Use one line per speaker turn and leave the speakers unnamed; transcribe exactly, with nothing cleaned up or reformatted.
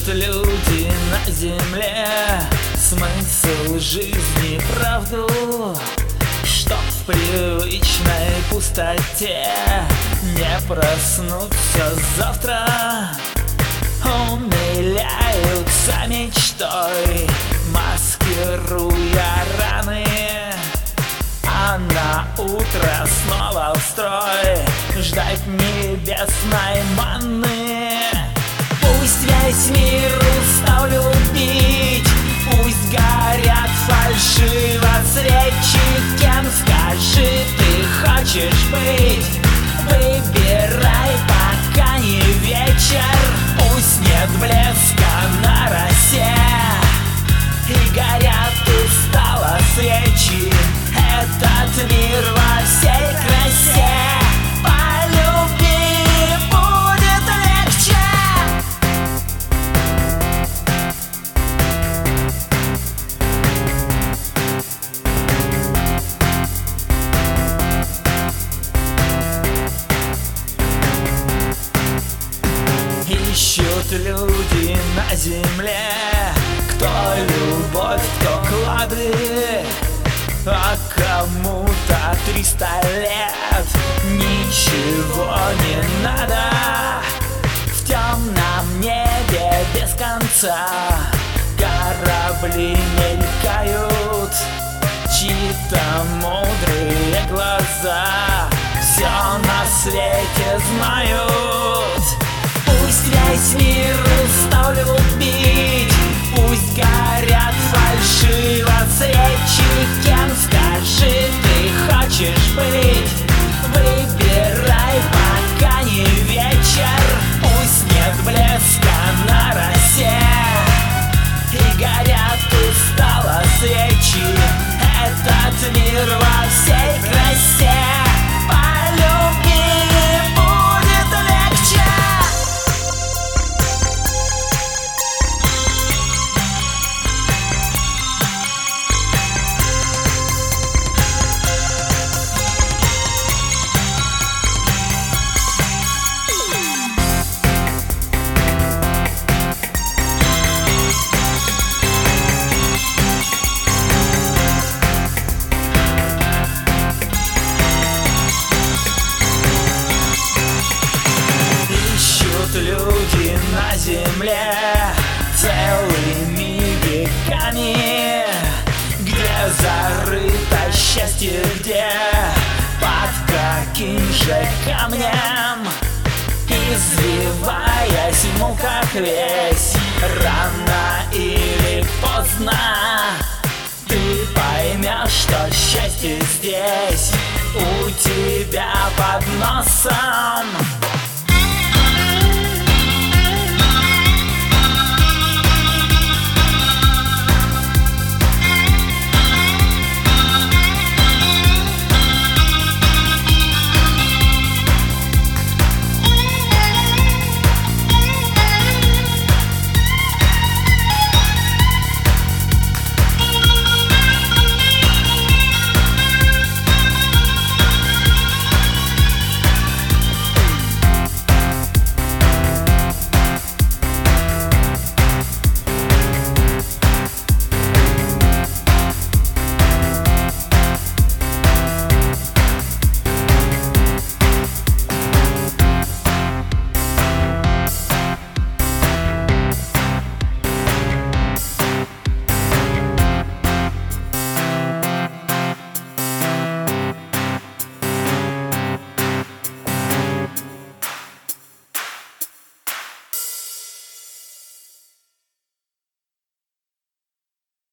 люди на земле смысл жизни, правду, чтоб в привычной пустоте не проснуться завтра. Умиляются мечтой, маскируя раны, а на утро снова в строй ждать небесной манны. Пусть весь мир устал любить, пусть горят фальшиво свечи. Кем, скажи, ты хочешь быть? Выбирай, пока не вечер. Пусть нет блеска на росе и горят устало свечи. Этот мир во всей красе. Полюби, будет легче. Ищут люди на земле, кто любовь, кто клады, а кому-то триста лет ничего не надо. В темном небе без конца корабли мелькают, чьи-то мудрые глаза все на свете знают. Пусть весь мир устал любить, пусть горят фальшиво свечи. Кем, скажи, ты хочешь быть? Выбирай, пока не вечер. Пусть нет блеска на росе и горят устало свечи. Этот мир во всей красе. Полюби, будет легче. Люди на земле целыми веками, где зарыто счастье, где под каким же камнем, извиваясь в муках весь, рано или поздно ты поймешь, что счастье здесь у тебя под носом.